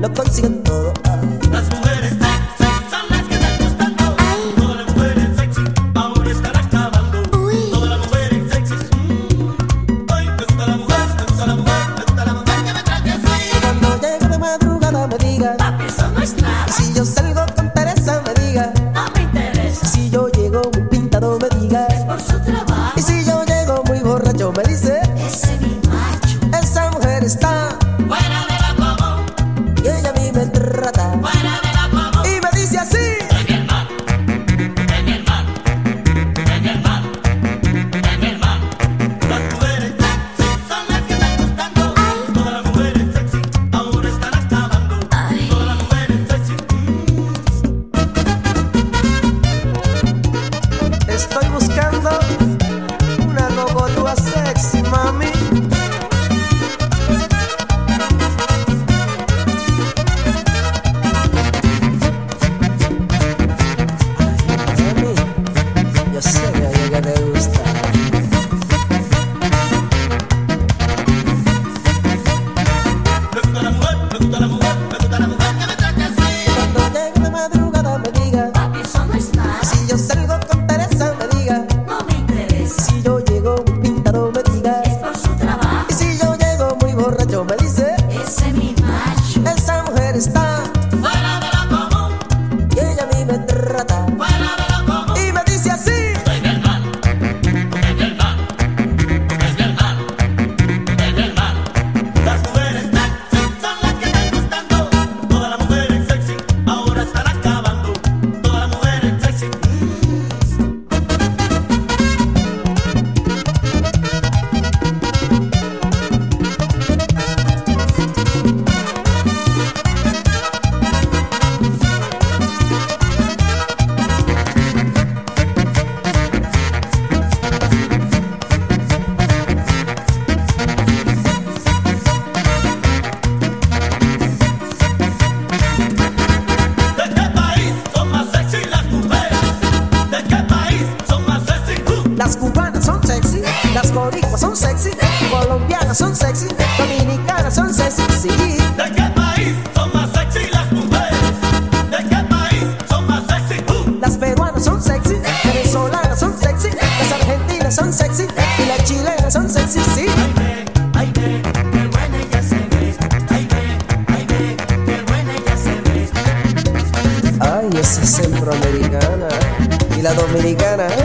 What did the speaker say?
lo consiguen todo. Las mujeres sexy son las que están gustando. Todas las mujeres sexy ahora están acabando. Todas las mujeres sexy. Ay, me gusta la mujer, me gusta la mujer, me gusta la mujer que me trate así. Cuando llego de madrugada me diga, Papi, eso no es nada. y si yo salgo con Teresa me diga, No me interesa. si yo llego muy pintado me diga, Por su trabajo. y si yo llego muy borracho me dice, Ese mi macho. esa mujer está Fuera de la común. y ella a mí me trata Fuera de la común. y me dice así. Es mi hermano. Es mi hermano. Es mi hermano. Es mi hermano. Las mujeres sexy son las que están gustando. Todas las mujeres sexy ahora están acabando. Todas las mujeres sexy. Estoy buscando una cocotúa sexy, mami. Mami, yo sé que a ella te gusta. Me gusta la mujer, me gusta la mujer, me gusta la mujer que me trate así. Cuando llego de madrugada me diga, Papi, eso no es nada. si yo salgo con Teresa me diga, No me interesa. si yo llego muy pintado me diga, Es por su trabajo. y si yo llego muy borracho me dice, Ese mi macho. esa mujer está Fuera de la común. y ella a mí me trata Fuera de la común. y me dice así. Es mi hermano. Es mi hermano. Es mi hermano. Es mi hermano. Las mujeres sexy son las que están gustando. Todas las mujeres sexy ahora están acabando. Todas las mujeres sexy. ¿De qué país son más sexy las mujeres? ¿De qué país son más sexy? Las cubanas son sexy, las boricuas son sexy, colombianas son sexy, dominicanas son sexy, sí. ¿De qué país son más sexy las mujeres? ¿De qué país son más sexy? Las peruanas son sexy, venezolanas son sexy, las argentinas son sexy y las chilenas son sexy, sí. Ay ve, qué buena ella se ve. Ay ve, qué buena ella se ve. Ay, esa es centroamericana y la dominicana.